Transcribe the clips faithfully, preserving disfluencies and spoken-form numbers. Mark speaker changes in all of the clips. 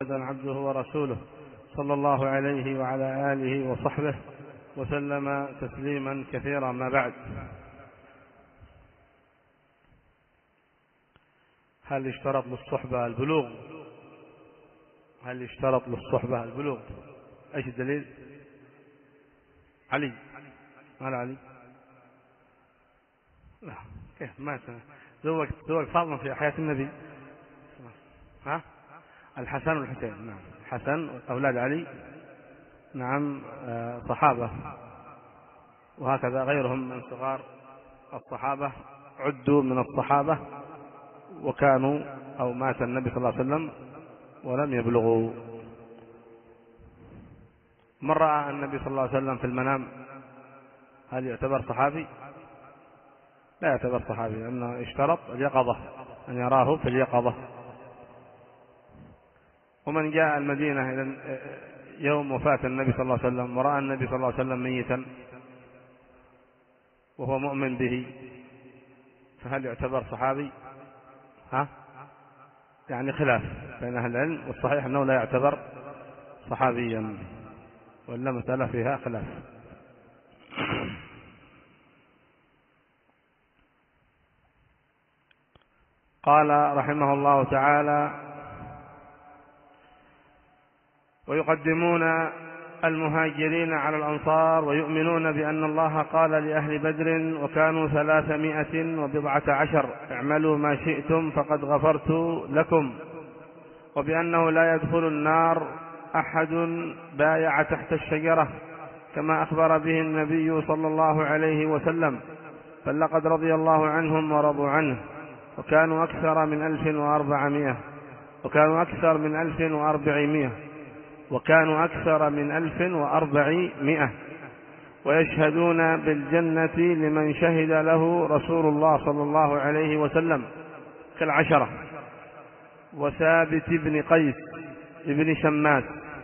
Speaker 1: محمدا عبده ورسوله صلى الله عليه وعلى آله وصحبه وسلم تسليما كثيرا. ما بعد، هل اشترط للصحبة البلوغ؟ هل اشترط للصحبة البلوغ؟ ايش الدليل؟ علي، مال علي؟ لا، كيف ما زوج زوج فاطمة في حياة النبي؟ ها؟ الحسن والحسين، نعم، الحسن أولاد علي، نعم، صحابة، وهكذا غيرهم من صغار الصحابة عدوا من الصحابة وكانوا أو مات النبي صلى الله عليه وسلم ولم يبلغوا. من رأى النبي صلى الله عليه وسلم في المنام هل يعتبر صحابي؟ لا يعتبر صحابي، لأنه اشترط اليقظة، أن يراه في اليقظة. ومن جاء المدينة يوم وفاة النبي صلى الله عليه وسلم ورأى النبي صلى الله عليه وسلم ميتا وهو مؤمن به، فهل يعتبر صحابي؟ ها؟ يعني خلاف بين أهل العلم، والصحيح أنه لا يعتبر صحابيا، ولا مسألة فيها خلاف. قال رحمه الله تعالى: ويقدمون المهاجرين على الأنصار ويؤمنون بأن الله قال لأهل بدر وكانوا ثلاثمائة وبضعة عشر اعملوا ما شئتم فقد غفرت لكم، وبأنه لا يدخل النار أحد بايع تحت الشجرة كما أخبر به النبي صلى الله عليه وسلم، بل لقد رضي الله عنهم ورضوا عنه، وكانوا أكثر من ألف وأربعمائة وكانوا أكثر من ألف وأربعمائة وكانوا أكثر من ألف وأربعمائة ويشهدون بالجنة لمن شهد له رسول الله صلى الله عليه وسلم كالعشرة وثابت بن قيس بن شماس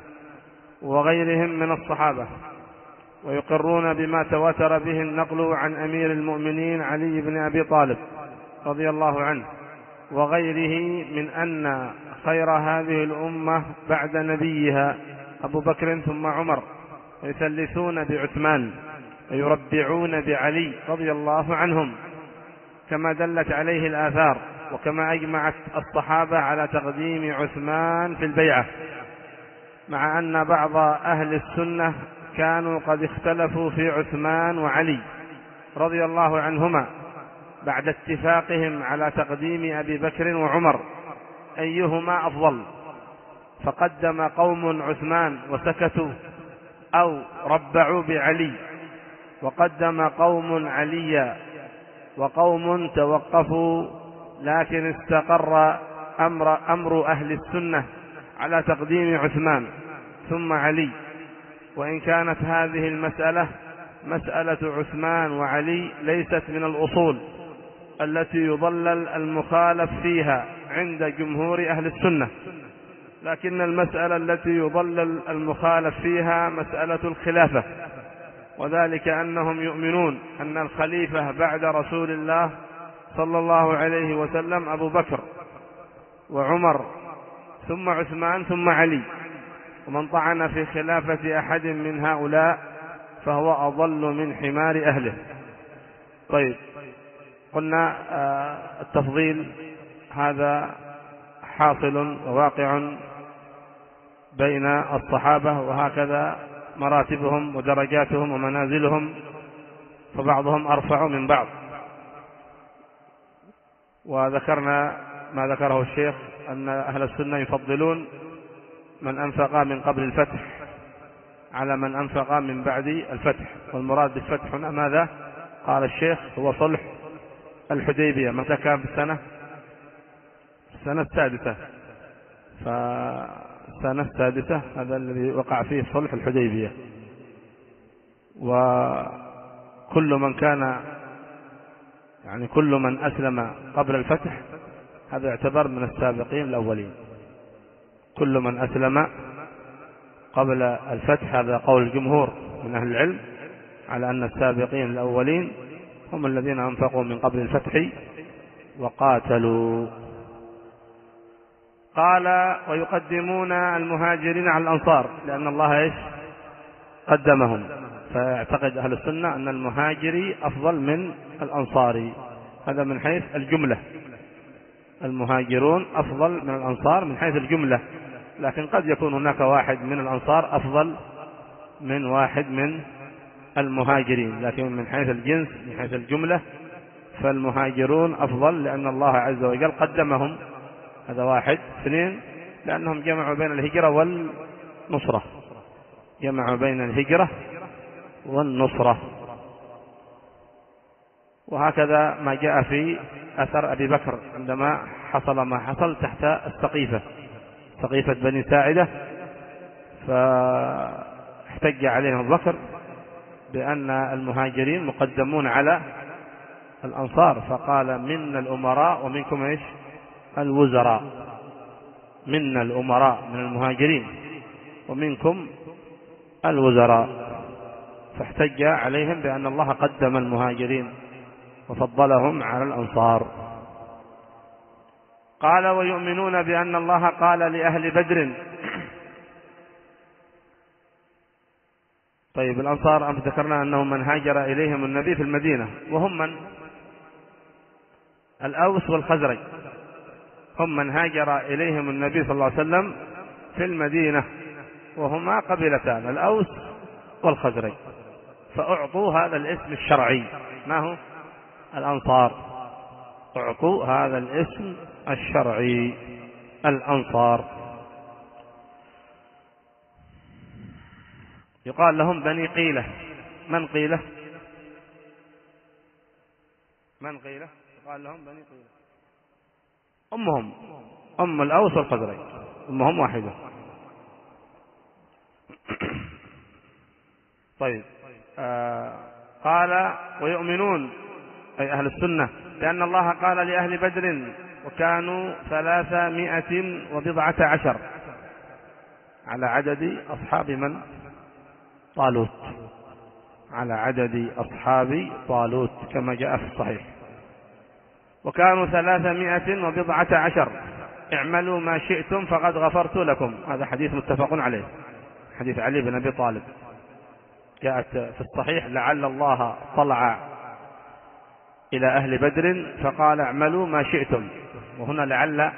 Speaker 1: وغيرهم من الصحابة، ويقرون بما تواتر به النقل عن أمير المؤمنين علي بن أبي طالب رضي الله عنه وغيره من أن خير هذه الأمة بعد نبيها أبو بكر ثم عمر، ويثلثون بعثمان ويربعون بعلي رضي الله عنهم كما دلت عليه الآثار، وكما أجمعت الصحابة على تقديم عثمان في البيعة، مع أن بعض أهل السنة كانوا قد اختلفوا في عثمان وعلي رضي الله عنهما بعد اتفاقهم على تقديم أبي بكر وعمر أيهما أفضل، فقدم قوم عثمان وسكتوا أو ربعوا بعلي، وقدم قوم عليا، وقوم توقفوا، لكن استقر أمر, أمر أهل السنة على تقديم عثمان ثم علي، وإن كانت هذه المسألة مسألة عثمان وعلي ليست من الأصول التي يضلل المخالف فيها عند جمهور أهل السنة، لكن المسألة التي يضلل المخالف فيها مسألة الخلافة، وذلك أنهم يؤمنون أن الخليفة بعد رسول الله صلى الله عليه وسلم أبو بكر وعمر ثم عثمان ثم علي، ومن طعن في خلافة أحد من هؤلاء فهو أضل من حمار أهله. طيب، قلنا التفضيل هذا حاصل وواقع بين الصحابة، وهكذا مراتبهم ودرجاتهم ومنازلهم، فبعضهم أرفع من بعض. وذكرنا ما ذكره الشيخ أن أهل السنة يفضلون من أنفق من قبل الفتح على من أنفق من بعد الفتح، والمراد بالفتح هنا ماذا؟ قال الشيخ هو صلح الحديبية. متى كان؟ في السنة السنة السادسة، فالسنة السادسة هذا الذي وقع فيه صلح الحديبية. وكل من كان يعني كل من أسلم قبل الفتح هذا يعتبر من السابقين الأولين، كل من أسلم قبل الفتح، هذا قول الجمهور من أهل العلم على أن السابقين الأولين هم الذين أنفقوا من قبل الفتح وقاتلوا. قال ويقدمون المهاجرين على الأنصار لأن الله إيش قدمهم، فيعتقد أهل السنة أن المهاجري أفضل من الأنصاري، هذا من حيث الجملة، المهاجرون أفضل من الأنصار من حيث الجملة، لكن قد يكون هناك واحد من الأنصار أفضل من واحد من المهاجرين، لكن من حيث الجنس من حيث الجملة فالمهاجرون أفضل لأن الله عز وجل قدمهم، هذا واحد. اثنين، لأنهم جمعوا بين الهجرة والنصرة، جمعوا بين الهجرة والنصرة. وهكذا ما جاء في أثر أبي بكر عندما حصل ما حصل تحت السقيفة، سقيفة بني ساعدة، فاحتج عليهم أبو بكر بأن المهاجرين مقدمون على الأنصار، فقال منا الأمراء ومنكم إيش الوزراء، منا الأمراء من المهاجرين ومنكم الوزراء، فاحتج عليهم بأن الله قدم المهاجرين وفضلهم على الأنصار. قال ويؤمنون بأن الله قال لأهل بدر. طيب الأنصار أم ذكرنا أنهم من هاجر إليهم النبي في المدينة، وهم من الأوس والخزرج، هم من هاجر إليهم النبي صلى الله عليه وسلم في المدينة، وهما قبيلتان الأوس والخزرج، فأعطوا هذا الاسم الشرعي، ما هو الأنصار، أعطوا هذا الاسم الشرعي الأنصار. يقال لهم بني قيلة. من قيلة؟ من قيلة؟ يقال لهم بني قيلة، أمهم أم الأوس والخزرج، أمهم واحدة. طيب آه قال ويؤمنون أي أهل السنة لأن الله قال لأهل بدر وكانوا ثلاثمائة وبضعة عشر على عدد أصحاب من؟ طالوت، على عدد أصحاب طالوت كما جاء في الصحيح. وكانوا ثلاثمائة وبضعة عشر اعملوا ما شئتم فقد غفرت لكم، هذا حديث متفق عليه، حديث علي بن أبي طالب، جاءت في الصحيح لعل الله طلع إلى أهل بدر فقال اعملوا ما شئتم، وهنا لعل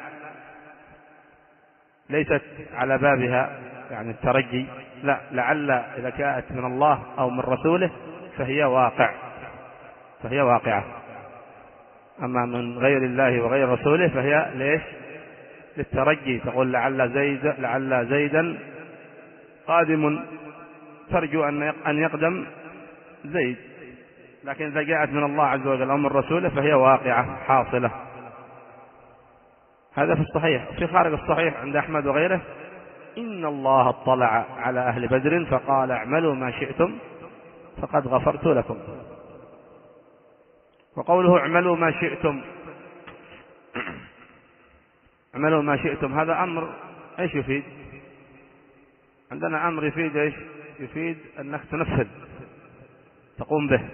Speaker 1: ليست على بابها يعني الترجي، لا، لعل إذا كانت من الله أو من رسوله فهي واقع، فهي واقعة، أما من غير الله وغير رسوله فهي ليش؟ للترجي، تقول لعل زيد لعل زيدا قادم، ترجو أن يقدم زيد، لكن إذا جاءت من الله عز وجل أو من رسوله فهي واقعة حاصلة. هذا في الصحيح. في خارج الصحيح عند أحمد وغيره إن الله اطلع على أهل بدر فقال اعملوا ما شئتم فقد غفرت لكم. وقوله اعملوا ما شئتم، اعملوا ما شئتم هذا أمر ايش يفيد؟ عندنا أمر يفيد ايش؟ يفيد أنك تنفذ، تقوم به،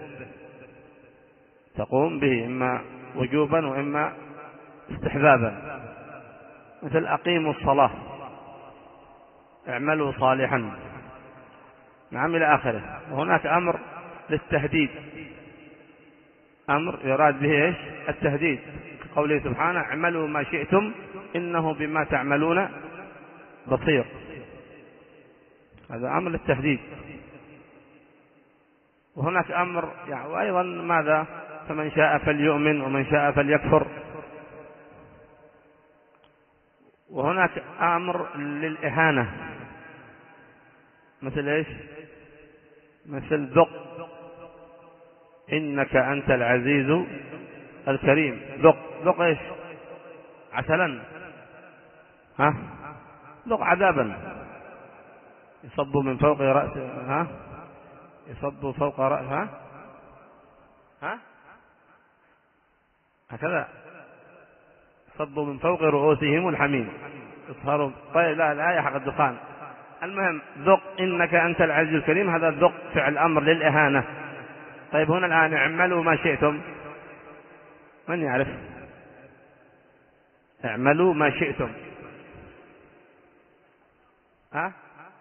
Speaker 1: تقوم به إما وجوبا وإما استحبابا، مثل أقيموا الصلاة، اعملوا صالحا، نعم إلى آخره. وهناك أمر للتهديد، أمر يراد به إيش؟ التهديد، قوله سبحانه اعملوا ما شئتم إنه بما تعملون بصير، هذا أمر للتهديد. وهناك أمر يعني وأيضا ماذا؟ فمن شاء فليؤمن ومن شاء فليكفر. وهناك أمر للإهانة، مثل إيش؟ مثل ذق إنك أنت العزيز الكريم، ذق ذق إيش؟ عسلا، ها؟ ذق عذابا يصب من فوق رأسه، ها؟ يصب فوق رأسه، ها؟ هكذا يصب من فوق رؤوسهم الحميم يصهروا. طيب لا، الآية حق الدخان. المهم ذق إنك أنت العزيز الكريم، هذا ذق فعل أمر للإهانة. طيب هنا الآن اعملوا ما شئتم، من يعرف؟ اعملوا ما شئتم ها؟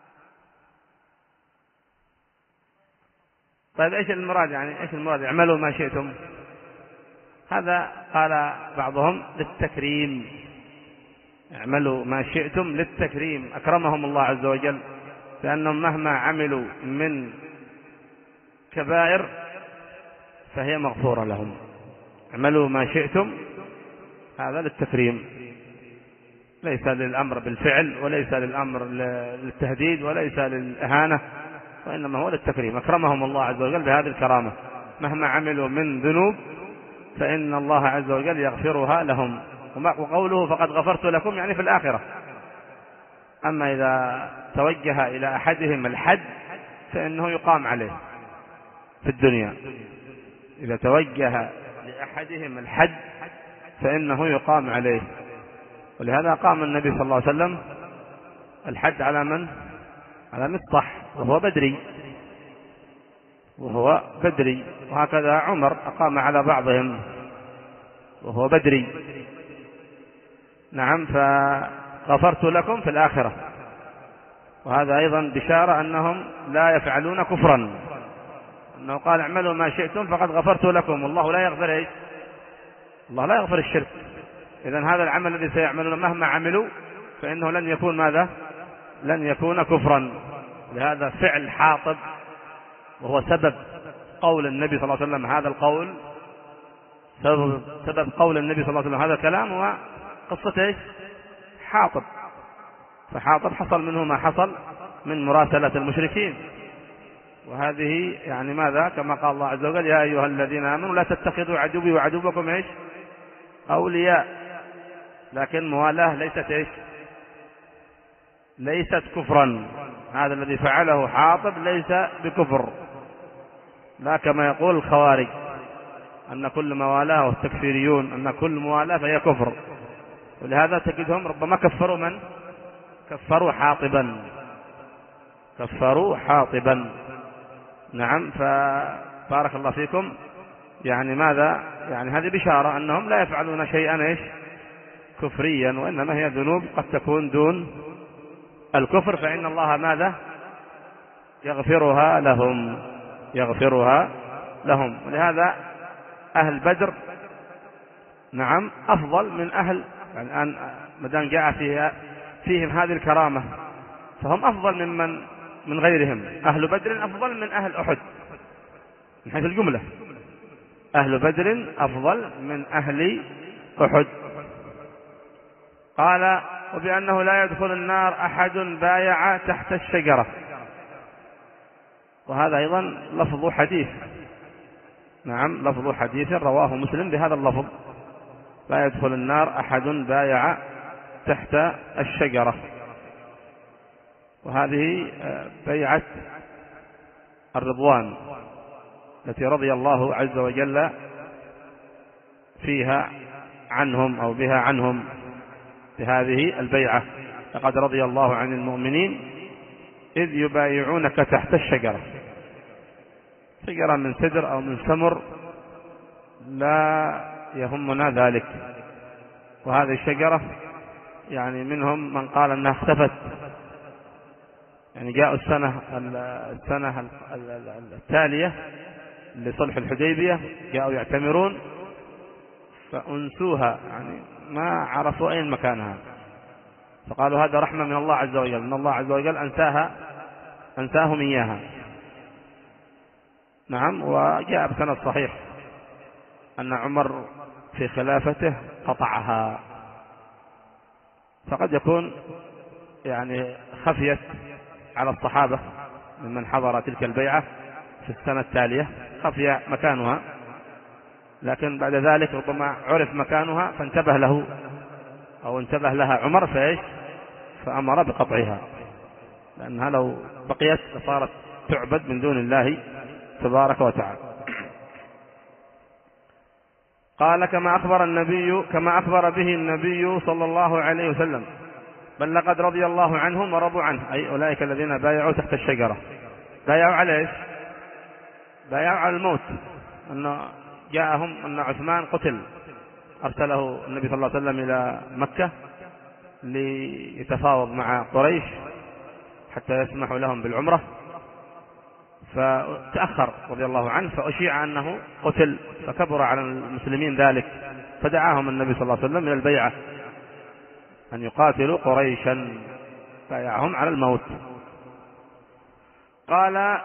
Speaker 1: طيب ايش المراد يعني؟ ايش المراد اعملوا ما شئتم؟ هذا قال بعضهم للتكريم، اعملوا ما شئتم للتكريم، أكرمهم الله عز وجل، لأنهم مهما عملوا من كبائر فهي مغفورة لهم. اعملوا ما شئتم هذا للتكريم، ليس للأمر بالفعل، وليس للأمر للتهديد، وليس للإهانة، وإنما هو للتكريم. أكرمهم الله عز وجل بهذه الكرامة، مهما عملوا من ذنوب فإن الله عز وجل يغفرها لهم. وقوله فقد غفرت لكم يعني في الآخرة. أما إذا توجه إلى أحدهم الحد فإنه يقام عليه في الدنيا. إذا توجه لأحدهم الحد فإنه يقام عليه. ولهذا قام النبي صلى الله عليه وسلم الحد على من؟ على مصطح وهو بدري وهو بدري وهكذا عمر أقام على بعضهم وهو بدري. نعم، فغفرت لكم في الآخرة. وهذا أيضا بشارة أنهم لا يفعلون كفرا، أنه قال اعملوا ما شئتم فقد غفرت لكم. والله لا يغفر إيش؟ الله لا يغفر الشرك. إذن هذا العمل الذي سيعملون مهما عملوا فإنه لن يكون ماذا؟ لن يكون كفرا. لهذا فعل حاطب وهو سبب قول النبي صلى الله عليه وسلم هذا القول، سبب, سبب قول النبي صلى الله عليه وسلم هذا الكلام هو قصة إيش؟ حاطب. فحاطب حصل منه ما حصل من مراسلة المشركين، وهذه يعني ماذا؟ كما قال الله عز وجل يا أيها الذين آمنوا لا تتخذوا عدوي وعدوكم إيش؟ أولياء. لكن موالاه ليست إيش؟ ليست كفرا. هذا الذي فعله حاطب ليس بكفر، لا كما يقول الخوارج أن كل موالاه والتكفيريون أن كل موالاه فهي كفر. ولهذا تجدهم ربما كفروا من؟ كفروا حاطبا، كفروا حاطبا. نعم، فبارك الله فيكم. يعني ماذا؟ يعني هذه بشارة أنهم لا يفعلون شيئا إيش؟ كفريا، وإنما هي ذنوب قد تكون دون الكفر، فإن الله ماذا؟ يغفرها لهم، يغفرها لهم. ولهذا أهل بدر نعم أفضل من أهل، يعني الآن مدام جاء فيها فيهم هذه الكرامة فهم أفضل ممن من غيرهم. أهل بدر أفضل من أهل أحد من حيث الجملة. أهل بدر أفضل من أهل أحد. قال وبأنه لا يدخل النار أحد بايع تحت الشجرة. وهذا أيضا لفظ حديث. نعم، لفظ حديث رواه مسلم بهذا اللفظ لا يدخل النار أحد بايع تحت الشجرة. وهذه بيعة الرضوان التي رضي الله عز وجل فيها عنهم أو بها عنهم بهذه البيعة. لقد رضي الله عن المؤمنين إذ يبايعونك تحت الشجرة. شجرة من سدر أو من سمر لا يهمنا ذلك. وهذه الشجرة يعني منهم من قال أنها اختفت، يعني جاءوا السنة السنة التالية لصلح الحديبية جاءوا يعتمرون فأنسوها، يعني ما عرفوا أين مكانها، فقالوا هذا رحمة من الله عز وجل، إن الله عز وجل أنساها أنساهم إياها. نعم، وجاء بسند صحيح أن عمر في خلافته قطعها. فقد يكون يعني خفيت على الصحابة ممن حضر تلك البيعة في السنة التالية، خفي مكانها، لكن بعد ذلك ربما عرف مكانها فانتبه له أو انتبه لها عمر فإيش فأمر بقطعها، لأنها لو بقيت صارت تعبد من دون الله تبارك وتعالى. قال كما أخبر النبي كما أخبر به النبي صلى الله عليه وسلم بل لقد رضي الله عنهم ورضوا عنه، أي أولئك الذين بايعوا تحت الشجرة. بايعوا على إيش؟ بايعوا على الموت، أن جاءهم أن عثمان قتل، أرسله النبي صلى الله عليه وسلم إلى مكة ليتفاوض مع قريش، حتى يسمحوا لهم بالعمرة، فتأخر رضي الله عنه، فأشيع أنه قتل، فكبر على المسلمين ذلك، فدعاهم النبي صلى الله عليه وسلم إلى البيعة أن يقاتلوا قريشا، بايعهم على الموت. قال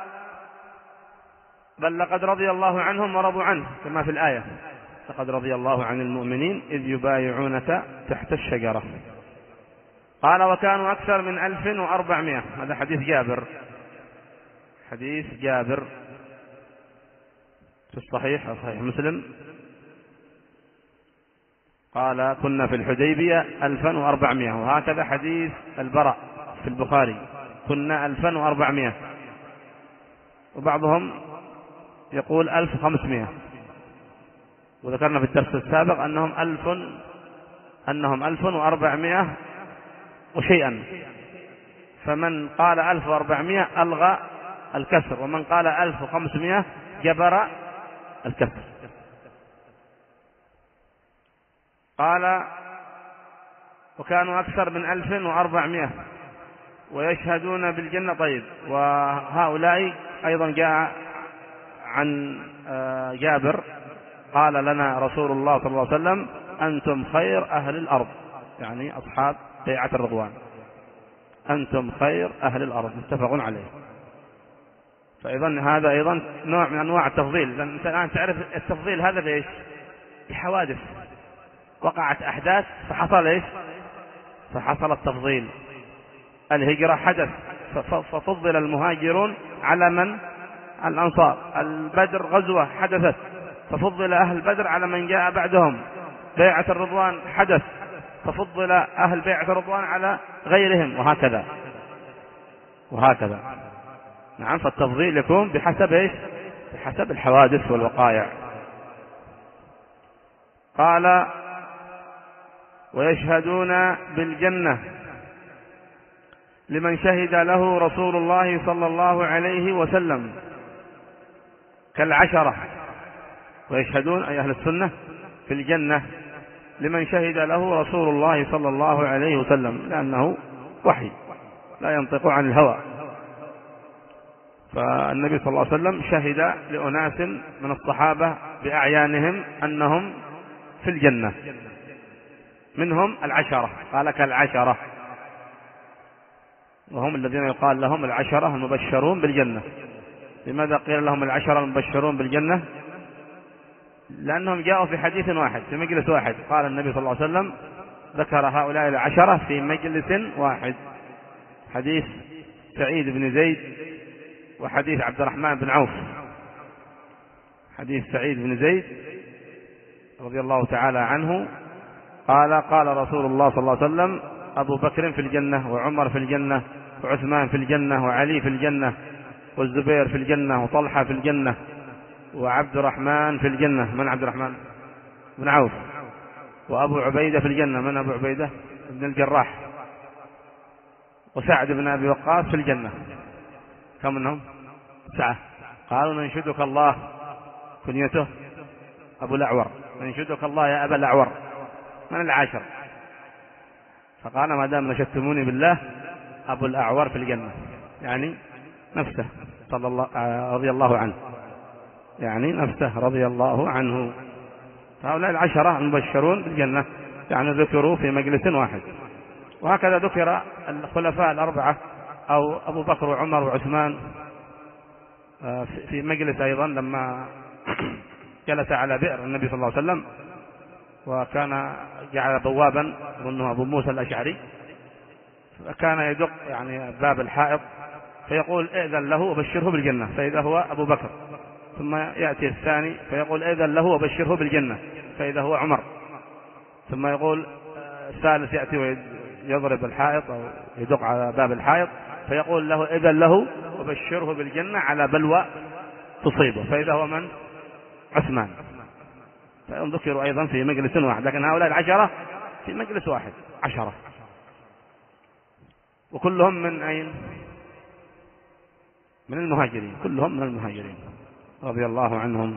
Speaker 1: بل لقد رضي الله عنهم ورضوا عنه، كما في الآية لقد رضي الله عن المؤمنين إذ يبايعونك تحت الشجرة. قال وكانوا أكثر من ألف وأربعمائة، هذا حديث جابر، حديث جابر في الصحيح صحيح مسلم، قال كنا في الحديبية ألفا وأربعمائة، وهكذا حديث البراء في البخاري كنا ألفا وأربعمائة، وبعضهم يقول ألف وخمسمائة، وذكرنا في الدرس السابق أنهم ألف أنهم ألف وأربعمائة وشيئا، فمن قال ألف وأربعمائة ألغى الكسر، ومن قال ألف وخمسمائة جبر الكسر. قال وكانوا أكثر من ألف وأربعمائة ويشهدون بالجنة. طيب، وهؤلاء أيضا جاء عن جابر قال لنا رسول الله صلى الله عليه وسلم أنتم خير أهل الأرض، يعني أصحاب بيعة الرضوان، أنتم خير أهل الأرض، متفق عليه. فأيضا هذا أيضا نوع من أنواع التفضيل، لأن أنت الآن تعرف التفضيل هذا بإيش؟ بحوادث وقعت أحداث فحصل إيش؟ فحصل التفضيل. الهجرة حدث ففضل المهاجرون على من؟ الأنصار. البدر غزوة حدثت ففضل أهل بدر على من جاء بعدهم. بيعة الرضوان حدث ففضل أهل بيعة الرضوان على غيرهم، وهكذا وهكذا. نعم، فالتفضيل يكون بحسب إيش؟ بحسب الحوادث والوقائع. قال ويشهدون بالجنة لمن شهد له رسول الله صلى الله عليه وسلم كالعشرة. ويشهدون أي أهل السنة في الجنة لمن شهد له رسول الله صلى الله عليه وسلم، لأنه وحي لا ينطق عن الهوى. فالنبي صلى الله عليه وسلم شهد لأناس من الصحابة بأعيانهم أنهم في الجنة، منهم العشرة، قال كالعشرة، وهم الذين يقال لهم العشرة المبشرون بالجنة. لماذا قيل لهم العشرة المبشرون بالجنة؟ لأنهم جاءوا في حديث واحد في مجلس واحد، قال النبي صلى الله عليه وسلم ذكر هؤلاء العشرة في مجلس واحد، حديث سعيد بن زيد وحديث عبد الرحمن بن عوف. حديث سعيد بن زيد رضي الله تعالى عنه قال قال رسول الله صلى الله عليه وسلم أبو بكر في الجنة، وعمر في الجنة، وعثمان في الجنة، وعلي في الجنة، والزبير في الجنة، وطلحة في الجنة، وعبد الرحمن في الجنة. من عبد الرحمن؟ بن عوف. وأبو عبيدة في الجنة. من أبو عبيدة؟ ابن الجراح. وسعد بن أبي وقاص في الجنة. كم منهم؟ سعة. قالوا ننشدك الله، كنيته أبو الأعور، ننشدك الله يا أبا الأعور، من العاشر. فقال ما دام نشدتموني بالله أبو الأعور في الجنة، يعني نفسه صلى الله رضي الله عنه، يعني نفسه رضي الله عنه. هؤلاء العشرة المبشرون بالجنة يعني ذكروا في مجلس واحد. وهكذا ذكر الخلفاء الأربعة أو أبو بكر وعمر وعثمان في مجلس أيضا لما جلس على بئر النبي صلى الله عليه وسلم، وكان جعل بوابا وأنه أبو موسى الأشعري، فكان يدق يعني باب الحائط فيقول ائذن له وبشره بالجنة، فإذا هو أبو بكر. ثم يأتي الثاني فيقول ائذن له وبشره بالجنة، فإذا هو عمر. ثم يقول الثالث يأتي ويضرب الحائط أو يدق على باب الحائط فيقول له ائذن له وبشره بالجنة على بلوى تصيبه، فإذا هو من؟ عثمان. فذكروا أيضا في مجلس واحد، لكن هؤلاء العشرة في مجلس واحد عشرة، وكلهم من أين؟ من المهاجرين، كلهم من المهاجرين رضي الله عنهم.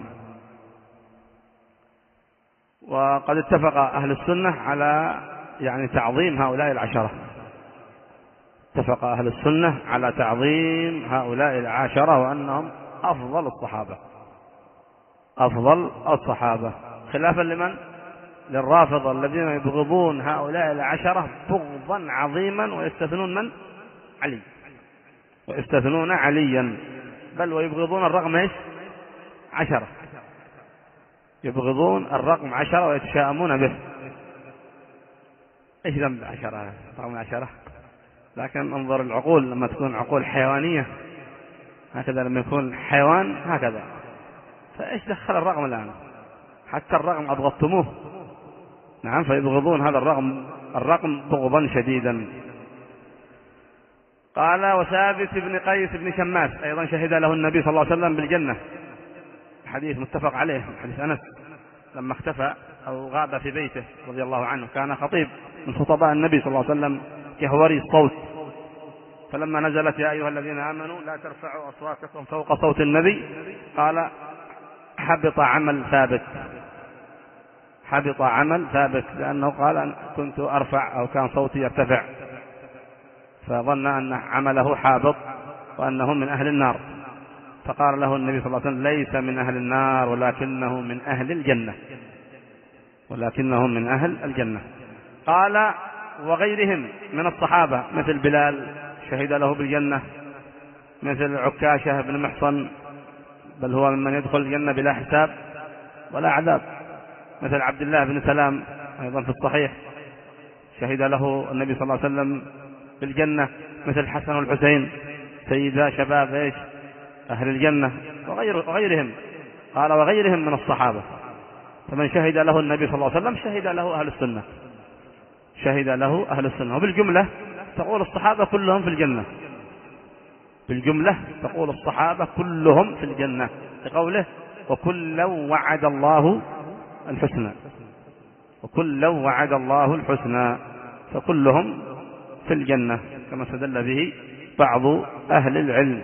Speaker 1: وقد اتفق أهل السنة على يعني تعظيم هؤلاء العشرة، اتفق أهل السنة على تعظيم هؤلاء العاشرة وأنهم أفضل الصحابة أفضل الصحابة، خلافا لمن؟ للرافضة الذين يبغضون هؤلاء العشرة بغضا عظيما ويستثنون من؟ علي، ويستثنون عليا، بل ويبغضون الرقم ايش؟ عشرة، يبغضون الرقم عشرة ويتشاءمون به. ايش ذنب عشرة؟ رقم عشرة، لكن انظر العقول لما تكون عقول حيوانية هكذا، لما يكون حيوان هكذا، فايش دخل الرقم الآن؟ حتى الرقم أبغضتموه، نعم، فيبغضون هذا الرقم الرقم بغضا شديدا. قال: وثابت بن قيس بن شماس أيضا شهد له النبي صلى الله عليه وسلم بالجنة، حديث متفق عليه، حديث أنس لما اختفى أو غاب في بيته رضي الله عنه، كان خطيب من خطباء النبي صلى الله عليه وسلم كهوري الصوت، فلما نزلت: يا أيها الذين آمنوا لا ترفعوا أصواتكم فوق صوت النبي، قال: حبط عمل ثابت، حبط عمل ثابت، لأنه قال: أن كنت أرفع أو كان صوتي يرتفع، فظن أن عمله حابط وأنه من أهل النار، فقال له النبي صلى الله عليه وسلم: ليس من أهل النار ولكنه من أهل الجنة، ولكنه من أهل الجنة. قال: وغيرهم من الصحابة مثل بلال شهد له بالجنة، مثل عكاشة بن محصن، بل هو ممن يدخل الجنة بلا حساب ولا عذاب، مثل عبد الله بن سلام أيضا في الصحيح شهد له النبي صلى الله عليه وسلم بالجنة، مثل الحسن والحسين سيدا شباب إيش؟ أهل الجنة، وغير وغيرهم. قال: وغيرهم من الصحابة، فمن شهد له النبي صلى الله عليه وسلم شهد له أهل السنة، شهد له أهل السنة. وبالجملة تقول الصحابة كلهم في الجنة، بالجملة تقول الصحابة كلهم في الجنة، لقوله: وكلا وعد الله الحسنى، وكلا وعد الله الحسنى، فكلهم في الجنة كما استدل به بعض أهل العلم.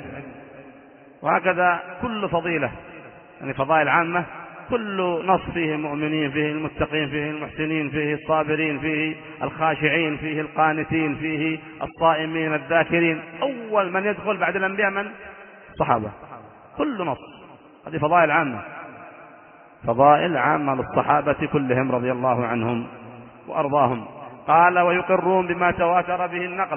Speaker 1: وهكذا كل فضيلة، يعني فضائل عامة، كل نص فيه المؤمنين، فيه المتقين، فيه المحسنين، فيه الصابرين، فيه الخاشعين، فيه القانتين، فيه الصائمين الذاكرين، أول من يدخل بعد الأنبياء من؟ الصحابة، كل نص، هذه فضائل عامة، فضائل عامة للصحابة كلهم رضي الله عنهم وأرضاهم. قال: ويقرون بما تواتر به النقل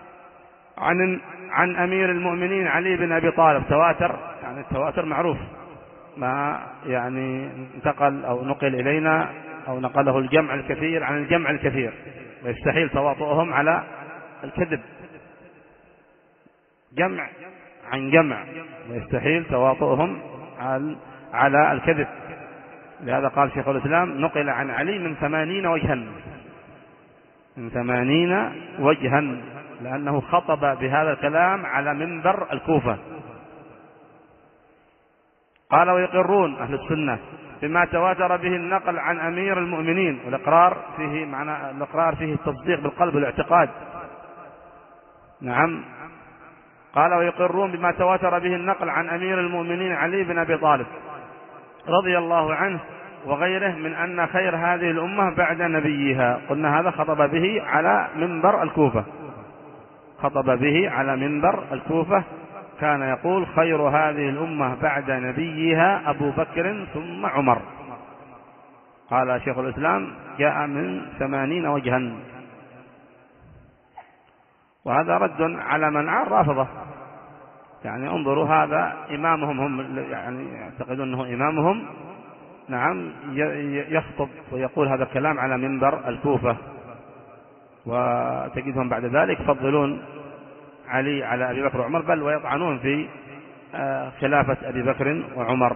Speaker 1: عن عن أمير المؤمنين علي بن أبي طالب. تواتر يعني التواتر معروف، ما يعني انتقل أو نقل إلينا أو نقله الجمع الكثير عن الجمع الكثير، ويستحيل تواطؤهم على الكذب، جمع عن جمع، ويستحيل تواطؤهم على الكذب. لهذا قال شيخ الإسلام: نقل عن علي من ثمانين وجها، من ثمانين وجها، لأنه خطب بهذا الكلام على منبر الكوفة. قال: ويقرون أهل السنة بما تواتر به النقل عن أمير المؤمنين، والإقرار فيه معنى الإقرار فيه التصديق بالقلب والاعتقاد، نعم. قال: ويقرون بما تواتر به النقل عن أمير المؤمنين علي بن أبي طالب رضي الله عنه وغيره من أن خير هذه الأمة بعد نبيها. قلنا هذا خطب به على منبر الكوفة، خطب به على منبر الكوفة، كان يقول: خير هذه الأمة بعد نبيها أبو بكر ثم عمر. قال شيخ الإسلام: جاء من ثمانين وجها. وهذا رد على من عن رافضة، يعني انظروا، هذا إمامهم، هم يعني يعتقدون أنه إمامهم، نعم، يخطب ويقول هذا الكلام على منبر الكوفة، وتجدهم بعد ذلك يفضلون علي على أبي بكر وعمر، بل ويطعنون في خلافة أبي بكر وعمر.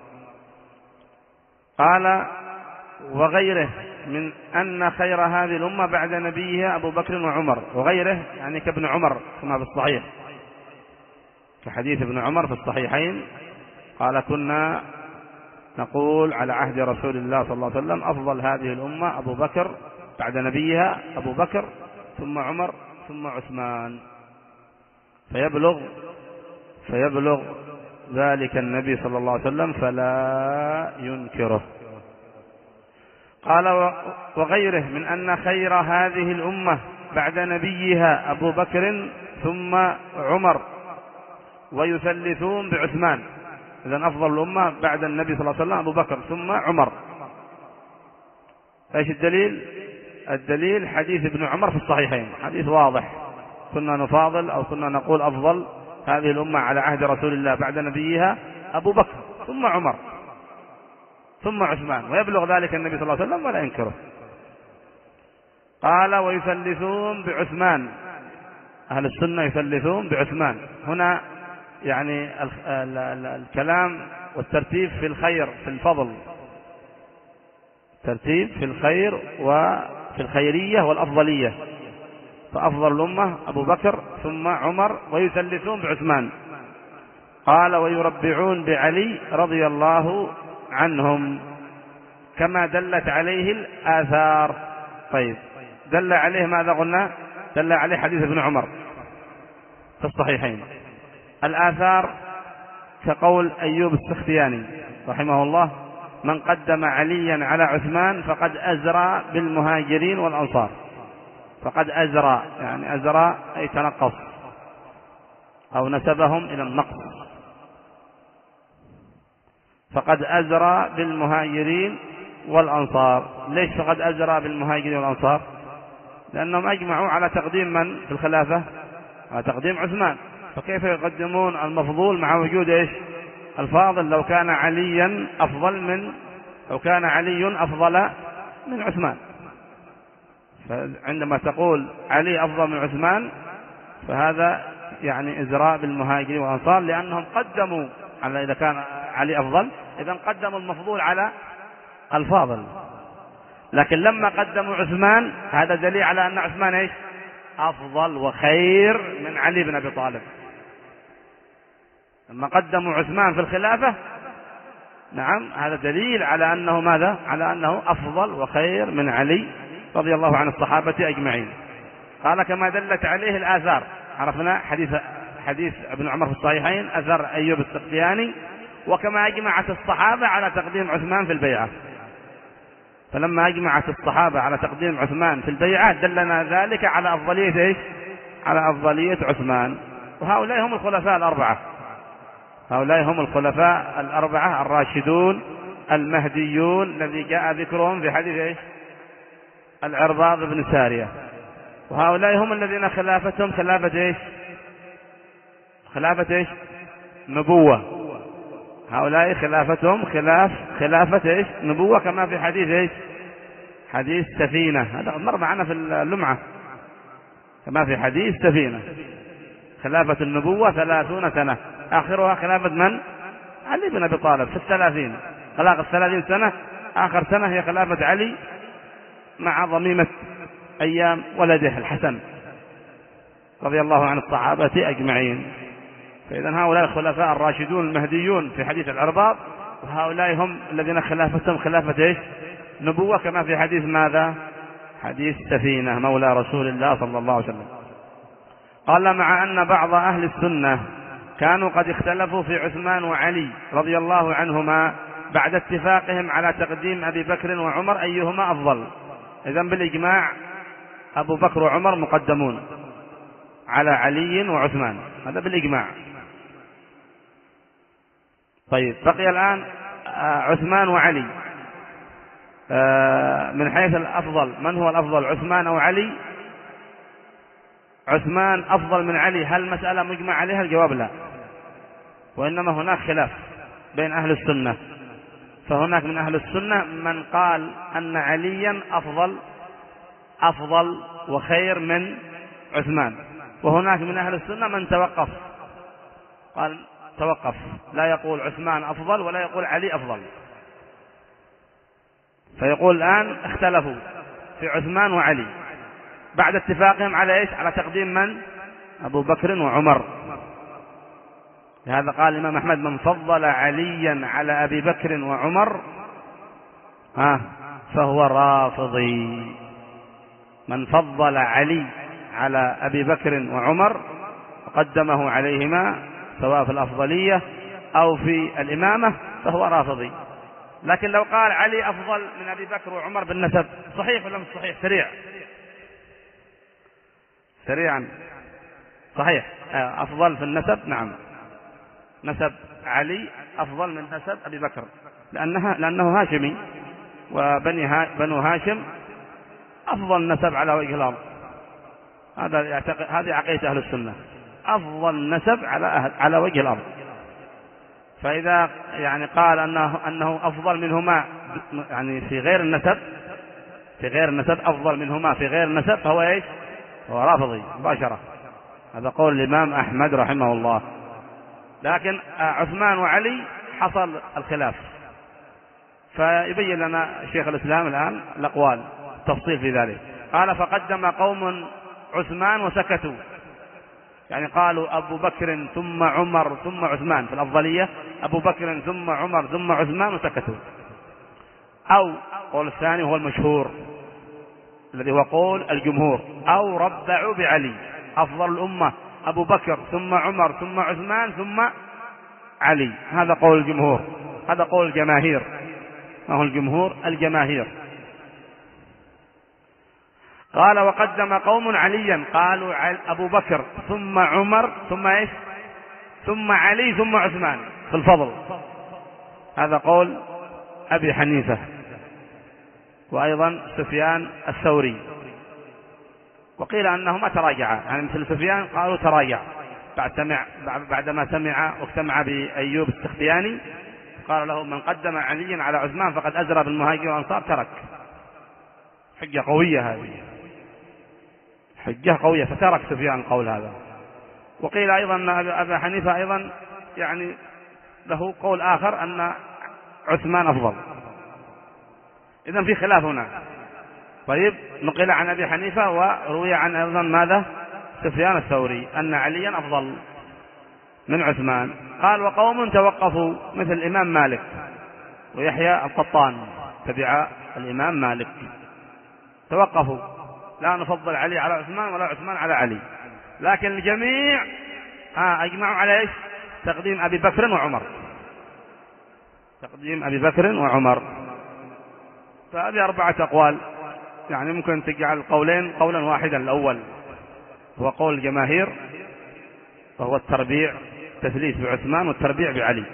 Speaker 1: قال: وغيره من أن خير هذه الأمة بعد نبيها أبو بكر وعمر. وغيره يعني كابن عمر كما في الصحيح، كحديث ابن عمر في الصحيحين، قال: كنا نقول على عهد رسول الله صلى الله عليه وسلم: أفضل هذه الأمة أبو بكر، بعد نبيها أبو بكر ثم عمر ثم عثمان. فيبلغ فيبلغ ذلك النبي صلى الله عليه وسلم فلا ينكره. قال: وغيره من أن خير هذه الأمة بعد نبيها أبو بكر ثم عمر ويثلثون بعثمان. إذن أفضل الأمة بعد النبي صلى الله عليه وسلم أبو بكر ثم عمر. ايش الدليل؟ الدليل حديث ابن عمر في الصحيحين، حديث واضح: كنا نفاضل أو كنا نقول أفضل هذه الأمة على عهد رسول الله بعد نبيها أبو بكر ثم عمر ثم عثمان، ويبلغ ذلك النبي صلى الله عليه وسلم ولا ينكره. قال ويثلثون بعثمان، أهل السنة يثلثون بعثمان. هنا يعني الكلام والترتيب في الخير، في الفضل، ترتيب في الخير وفي الخيرية والأفضلية. فأفضل الأمة أبو بكر ثم عمر ويثلثون بعثمان. قال ويربعون بعلي رضي الله عنهم كما دلت عليه الآثار. طيب، دل عليه ماذا قلنا؟ دل عليه حديث ابن عمر في الصحيحين. الآثار كقول أيوب السختياني رحمه الله: من قدم عليا على عثمان فقد أزرى بالمهاجرين والأنصار. فقد أزرى يعني أزرى أي تنقص أو نسبهم إلى النقص. فقد أزرى بالمهاجرين والأنصار. ليش فقد أزرى بالمهاجرين والأنصار؟ لأنهم أجمعوا على تقديم من في الخلافة؟ على تقديم عثمان. فكيف يقدمون المفضول مع وجود إيش؟ الفاضل. لو كان عليا أفضل من لو كان علي أفضل من عثمان. فعندما تقول علي أفضل من عثمان فهذا يعني إزراء بالمهاجرين والأنصار، لأنهم قدموا على، إذا كان علي أفضل إذن قدموا المفضول على الفاضل. لكن لما قدموا عثمان هذا دليل على أن عثمان إيش؟ أفضل وخير من علي بن أبي طالب. لما قدموا عثمان في الخلافة، نعم، هذا دليل على أنه ماذا؟ على أنه أفضل وخير من علي رضي الله عن الصحابة أجمعين. قال كما دلت عليه الآثار. عرفنا حديث حديث ابن عمر في الصحيحين، أثر أيوب السختياني: وكما أجمعت الصحابة على تقديم عثمان في البيعة. فلما أجمعت الصحابة على تقديم عثمان في البيعة دلنا ذلك على أفضلية إيش؟ على أفضلية عثمان. وهؤلاء هم الخلفاء الأربعة، هؤلاء هم الخلفاء الأربعة الراشدون المهديون الذي جاء ذكرهم في حديث إيش؟ العرباض بن سارية. وهؤلاء هم الذين خلافتهم خلافة إيش؟ خلافة إيش؟ نبوة. هؤلاء خلافتهم خلاف خلافة إيش؟ نبوة، كما في حديث إيش؟ حديث سفينة. هذا مر معنا في اللمعة، كما في حديث سفينة. خلافة النبوة ثلاثون سنة، آخرها خلافة من؟ علي بن أبي طالب في الثلاثين. خلاق الثلاثين سنة، آخر سنة هي خلافة علي مع ضميمة أيام ولده الحسن رضي الله عن الصحابة أجمعين. فإذا هؤلاء الخلفاء الراشدون المهديون في حديث العرباض، وهؤلاء هم الذين خلافتهم خلافة إيش؟ نبوة، كما في حديث ماذا؟ حديث سفينة مولى رسول الله صلى الله عليه وسلم. قال مع أن بعض أهل السنة كانوا قد اختلفوا في عثمان وعلي رضي الله عنهما بعد اتفاقهم على تقديم أبي بكر وعمر أيهما أفضل. إذن بالإجماع أبو بكر وعمر مقدمون على علي وعثمان، هذا بالإجماع. طيب، بقي الآن عثمان وعلي. من حيث الأفضل، من هو الأفضل، عثمان أو علي؟ عثمان أفضل من علي. هل مسألة مجمع عليها؟ الجواب لا، وإنما هناك خلاف بين أهل السنة. فهناك من أهل السنة من قال أن عليا أفضل أفضل وخير من عثمان، وهناك من أهل السنة من توقف، قال توقف، لا يقول عثمان أفضل ولا يقول علي أفضل. فيقول الآن اختلفوا في عثمان وعلي بعد اتفاقهم على إيش؟ على تقديم من؟ أبو بكر وعمر. لهذا قال الإمام أحمد: من فضل عليا على أبي بكر وعمر ها فهو رافضي. من فضل علي على أبي بكر وعمر وقدمه عليهما سواء في الأفضلية أو في الإمامة فهو رافضي. لكن لو قال علي أفضل من أبي بكر وعمر بالنسب، صحيح ولا مش صحيح؟ سريع.
Speaker 2: سريعا. صحيح، أفضل في النسب، نعم، نسب علي أفضل من نسب أبي بكر، لأنها لأنه هاشمي، وبني ها بنو هاشم أفضل نسب على وجه الأرض. هذا يعتقد، هذه عقيدة أهل السنة، أفضل نسب على أهل على وجه الأرض. فإذا يعني قال أنه أنه أفضل منهما يعني في غير النسب، في غير النسب أفضل منهما في غير النسب، فهو إيش؟ هو رافضي مباشرة. هذا قول الإمام أحمد رحمه الله. لكن عثمان وعلي حصل الخلاف، فيبين لنا شيخ الإسلام الآن الأقوال تفصيل في ذلك. قال: فقدم قوم عثمان وسكتوا، يعني قالوا أبو بكر ثم عمر ثم عثمان في الأفضلية، أبو بكر ثم عمر ثم عثمان وسكتوا. أو قول الثاني هو المشهور الذي هو قول الجمهور، أو ربعوا بعلي، أفضل الأمة أبو بكر ثم عمر ثم عثمان ثم علي. هذا قول الجمهور، هذا قول الجماهير، ما هو الجمهور؟ الجماهير. قال: وقدم قوم عليا، قالوا أبو بكر ثم عمر ثم إيش؟ ثم علي ثم عثمان في الفضل. هذا قول أبي حنيفة، وأيضا سفيان الثوري. وقيل أنهما تراجعا، يعني مثل سفيان قالوا تراجع بعد سمع بعدما سمع واجتمع بأيوب السختياني، قال له: من قدم عليا على عثمان فقد أزرى بالمهاجر والأنصار، ترك. حجة قوية هذه، حجة قوية، فترك سفيان القول هذا. وقيل أيضا أن أبا حنيفة أيضا يعني له قول آخر أن عثمان أفضل. إذن في خلاف هنا. طيب، نقل عن أبي حنيفة وروي عن أيضا ماذا؟ سفيان الثوري أن عليا أفضل من عثمان. قال: وقوم توقفوا مثل الإمام مالك ويحيى القطان، تبع الإمام مالك، توقفوا، لا نفضل علي على عثمان ولا عثمان على علي، لكن الجميع آه أجمعوا على إيش؟ تقديم أبي بكر وعمر، تقديم أبي بكر وعمر. فهذه أربعة أقوال، يعني ممكن تجعل القولين قولا واحدا. الأول هو قول الجماهير، وهو التربيع، تثليث بعثمان والتربيع بعلي.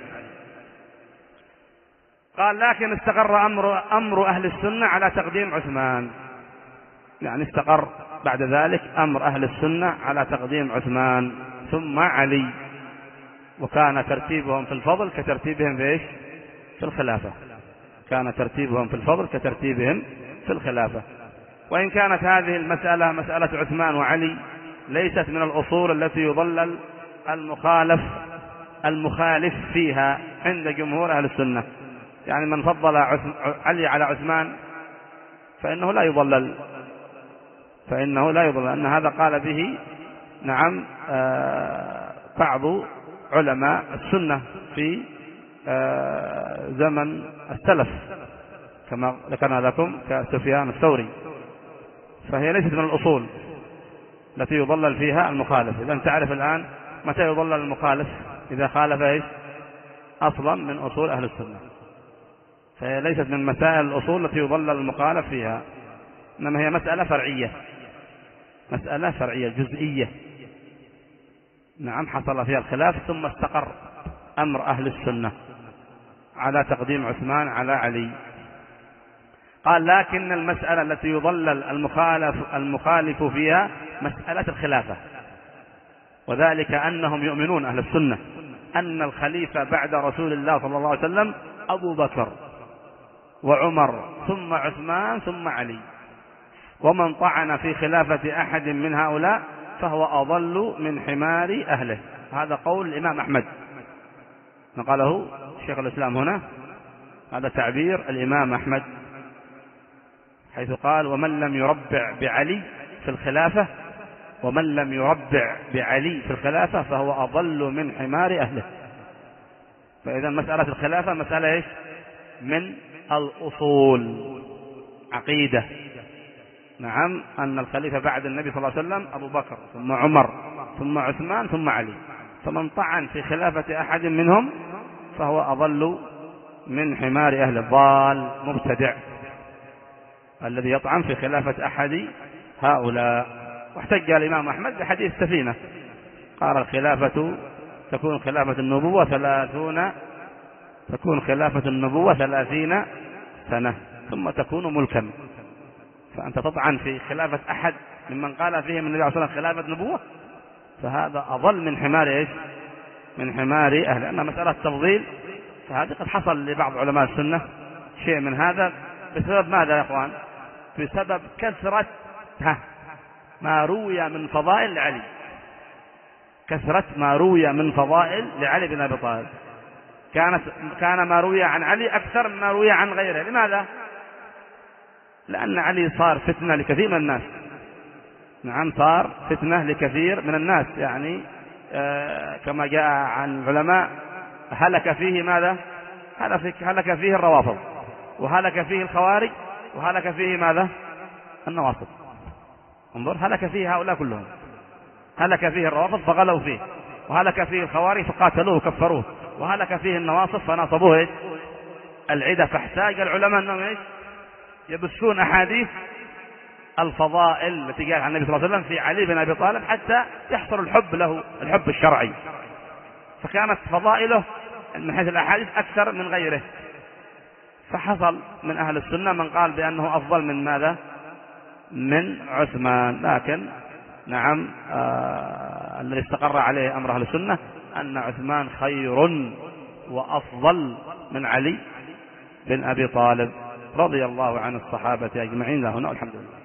Speaker 2: قال: لكن استقر أمر, أمر أهل السنة على تقديم عثمان، يعني استقر بعد ذلك أمر أهل السنة على تقديم عثمان ثم علي، وكان ترتيبهم في الفضل كترتيبهم في إيش؟ في الخلافة. كان ترتيبهم في الفضل كترتيبهم في الخلافة. وإن كانت هذه المسألة مسألة عثمان وعلي ليست من الأصول التي يضلل المخالف المخالف فيها عند جمهور أهل السنة، يعني من فضل علي على عثمان فإنه لا يضلل، فإنه لا يضلل، أن هذا قال به نعم آه بعض علماء السنة في آه زمن السلف كما ذكرنا لكم كسفيان الثوري. فهي ليست من الأصول التي يضلل فيها المخالف. إذا تعرف الآن متى يضلل المخالف؟ إذا خالف إيش؟ أصلا من أصول أهل السنة. فهي ليست من مسائل الأصول التي يضلل المخالف فيها، إنما هي مسألة فرعية، مسألة فرعية جزئية نعم حصل فيها الخلاف، ثم استقر أمر أهل السنة على تقديم عثمان على علي. قال: لكن المسألة التي يضلل المخالف المخالف فيها مسألة الخلافة، وذلك أنهم يؤمنون أهل السنة أن الخليفة بعد رسول الله صلى الله عليه وسلم أبو بكر وعمر ثم عثمان ثم علي، ومن طعن في خلافة أحد من هؤلاء فهو أضل من حمار أهله. هذا قول الإمام أحمد، نقله شيخ الإسلام هنا، هذا تعبير الإمام أحمد، حيث قال: ومن لم يربع بعلي في الخلافة ومن لم يربع بعلي في الخلافة فهو أضل من حمار أهله. فإذا مسألة الخلافة مسألة إيش؟ من الأصول، عقيدة نعم أن الخليفة بعد النبي صلى الله عليه وسلم أبو بكر ثم عمر ثم عثمان ثم علي، فمن طعن في خلافة أحد منهم فهو أضل من حمار أهل، الضال مبتدع الذي يطعن في خلافة أحد هؤلاء. واحتج الإمام أحمد بحديث سفينة، قال الخلافة تكون خلافة النبوة ثلاثون تكون خلافة النبوة ثلاثين سنة ثم تكون ملكا. فأنت تطعن في خلافة أحد ممن قال فيهم النبي عليه الصلاة والسلام خلافة نبوة، فهذا أضل من حمار إيش؟ من حمار أهل. أما مسألة تفضيل فهذه قد حصل لبعض علماء السنة شيء من هذا بسبب ماذا يا أخوان؟ بسبب كثرة ما روي من فضائل لعلي، كثرة ما روي من فضائل لعلي بن أبي طالب. كانت كان ما روي عن علي أكثر مما روي عن غيره. لماذا؟ لأن علي صار فتنة لكثير من الناس. نعم، صار فتنة لكثير من الناس، يعني آه كما جاء عن العلماء هلك فيه ماذا؟ هلك فيه الروافض، وهلك فيه الخوارج، وهلك فيه ماذا؟ النواصب. انظر، هلك فيه هؤلاء كلهم. هلك فيه الروافض فغلوا فيه، وهلك فيه الخوارج فقاتلوه وكفروه، وهلك فيه النواصب فناصبوه إيه؟ العدة. فاحتاج العلماء أنهم إيه؟ يبثون أحاديث الفضائل التي قال عن النبي صلى الله عليه وسلم في علي بن أبي طالب حتى يحصل الحب له، الحب الشرعي. فكانت فضائله من حيث الأحاديث أكثر من غيره، فحصل من أهل السنة من قال بأنه أفضل من ماذا؟ من عثمان. لكن نعم آه الذي استقر عليه أمر أهل السنة أن عثمان خير وأفضل من علي بن أبي طالب رضي الله عن الصحابة أجمعين. له هنا والحمد لله.